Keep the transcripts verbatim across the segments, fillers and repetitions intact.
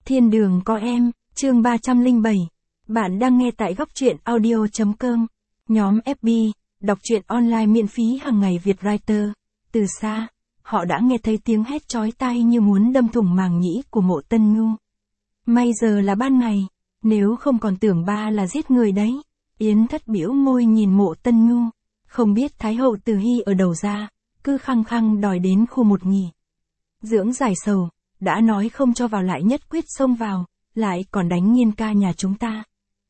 Thiên đường có em, chương ba trăm lẻ bảy. Bạn đang nghe tại góc truyện audio.com. Nhóm ép bê, đọc truyện online miễn phí hàng ngày Việt Writer. Từ xa, họ đã nghe thấy tiếng hét chói tai như muốn đâm thủng màng nhĩ của Mộ Tân Nhu. May giờ là ban ngày, nếu không còn tưởng ba là giết người đấy. Yến Thất bĩu môi nhìn Mộ Tân Nhu, không biết Thái hậu Từ Hy ở đầu ra, cứ khăng khăng đòi đến khu một nghỉ. Dưỡng giải sầu, đã nói không cho vào lại nhất quyết xông vào, lại còn đánh Nhiên ca nhà chúng ta.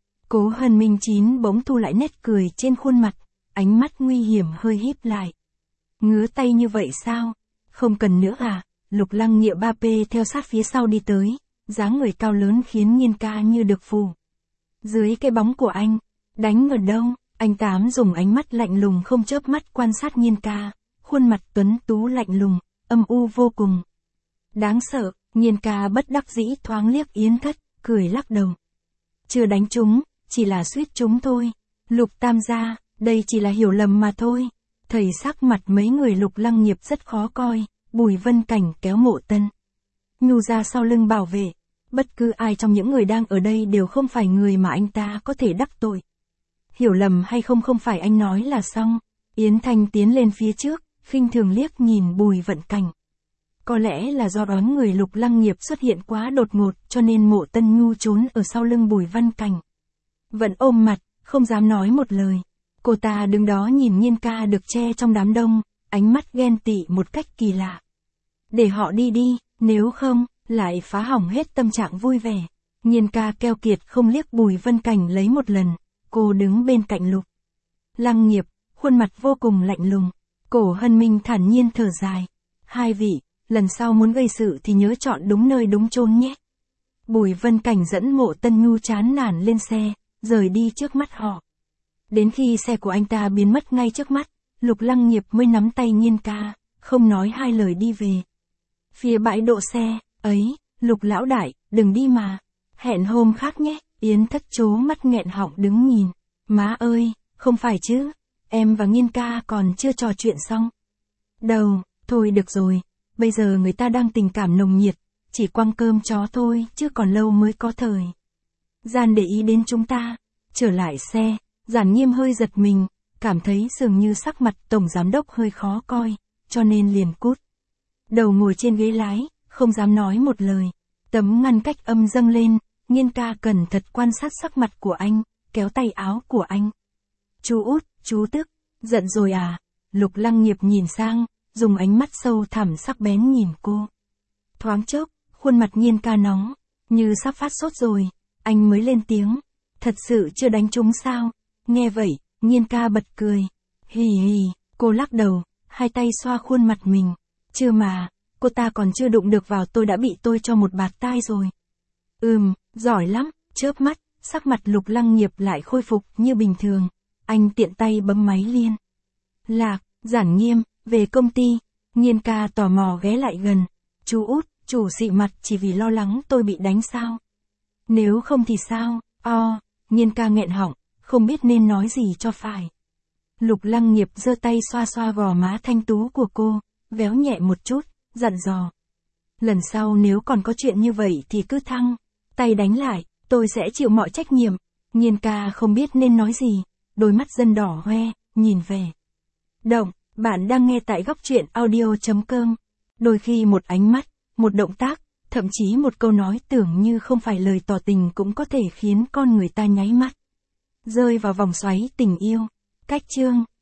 Cố Hân Minh Chín bỗng thu lại nét cười trên khuôn mặt, ánh mắt nguy hiểm hơi híp lại. Ngứa tay như vậy sao? Không cần nữa à? Lục Lăng Nghĩa ba pê theo sát phía sau đi tới, dáng người cao lớn khiến Nhiên ca như được phù. Dưới cái bóng của anh, đánh ở đâu? Anh Tám dùng ánh mắt lạnh lùng không chớp mắt quan sát Nhiên ca, khuôn mặt tuấn tú lạnh lùng, âm u vô cùng. Đáng sợ, Nhiên ca bất đắc dĩ thoáng liếc Yến Thất, cười lắc đầu. Chưa đánh chúng, chỉ là suýt chúng thôi. Lục Tam gia, đây chỉ là hiểu lầm mà thôi. Thầy sắc mặt mấy người Lục Lăng Nghiệp rất khó coi, Bùi Vân Cảnh kéo Mộ Tân Nhu ra sau lưng bảo vệ. Bất cứ ai trong những người đang ở đây đều không phải người mà anh ta có thể đắc tội. Hiểu lầm hay không không phải anh nói là xong. Yến Thanh tiến lên phía trước, khinh thường liếc nhìn Bùi Vận Cảnh. Có lẽ là do đoán người Lục Lăng Nghiệp xuất hiện quá đột ngột cho nên Mộ Tân Nhu trốn ở sau lưng Bùi Văn Cảnh. Vẫn ôm mặt, không dám nói một lời. Cô ta đứng đó nhìn Nhiên ca được che trong đám đông, ánh mắt ghen tị một cách kỳ lạ. Để họ đi đi, nếu không, lại phá hỏng hết tâm trạng vui vẻ. Nhiên ca keo kiệt không liếc Bùi Văn Cảnh lấy một lần, cô đứng bên cạnh Lục Lăng Nghiệp, khuôn mặt vô cùng lạnh lùng. Cổ Hân Minh thản nhiên thở dài. Hai vị, lần sau muốn gây sự thì nhớ chọn đúng nơi đúng chốn nhé. Bùi Vân Cảnh dẫn Mộ Tân Nhu chán nản lên xe, rời đi trước mắt họ. Đến khi xe của anh ta biến mất ngay trước mắt, Lục Lăng Nghiệp mới nắm tay Nhiên ca, không nói hai lời đi về. Phía bãi đỗ xe, ấy, Lục lão đại, đừng đi mà. Hẹn hôm khác nhé. Yến Thất trố mắt nghẹn họng đứng nhìn. Má ơi, không phải chứ, em và Nhiên ca còn chưa trò chuyện xong. Đầu, thôi được rồi, bây giờ người ta đang tình cảm nồng nhiệt, chỉ quăng cơm chó thôi chứ còn lâu mới có thời gian để ý đến chúng ta. Trở lại xe, Giản Nghiêm hơi giật mình, cảm thấy dường như sắc mặt tổng giám đốc hơi khó coi, cho nên liền cút đầu ngồi trên ghế lái, không dám nói một lời. Tấm ngăn cách âm dâng lên, Nhiên ca cẩn thận quan sát sắc mặt của anh, kéo tay áo của anh. Chú út, chú tức, giận rồi à? Lục Lăng Nghiệp nhìn sang, dùng ánh mắt sâu thẳm sắc bén nhìn cô. Thoáng chốc, khuôn mặt Nhiên ca nóng, như sắp phát sốt rồi, anh mới lên tiếng. Thật sự chưa đánh trúng sao? Nghe vậy, Nhiên ca bật cười. Hì hì, cô lắc đầu, hai tay xoa khuôn mặt mình. Chưa mà, cô ta còn chưa đụng được vào tôi đã bị tôi cho một bạt tai rồi. Ừm, giỏi lắm. Chớp mắt, sắc mặt Lục Lăng Nghiệp lại khôi phục như bình thường. Anh tiện tay bấm máy liên lạc. Giản Nghiêm, về công ty. Nhiên ca tò mò ghé lại gần. Chú út, chủ xị mặt chỉ vì lo lắng tôi bị đánh sao? Nếu không thì sao? O, Nhiên ca nghẹn họng, không biết nên nói gì cho phải. Lục Lăng Nghiệp giơ tay xoa xoa gò má thanh tú của cô, véo nhẹ một chút, dặn dò. Lần sau nếu còn có chuyện như vậy thì cứ thăng tay đánh lại, tôi sẽ chịu mọi trách nhiệm. Nhiên ca không biết nên nói gì, đôi mắt dân đỏ hoe, nhìn về động. Bạn đang nghe tại góc truyện audio.com. Đôi khi một ánh mắt, một động tác, thậm chí một câu nói tưởng như không phải lời tỏ tình cũng có thể khiến con người ta nháy mắt rơi vào vòng xoáy tình yêu. Cách chương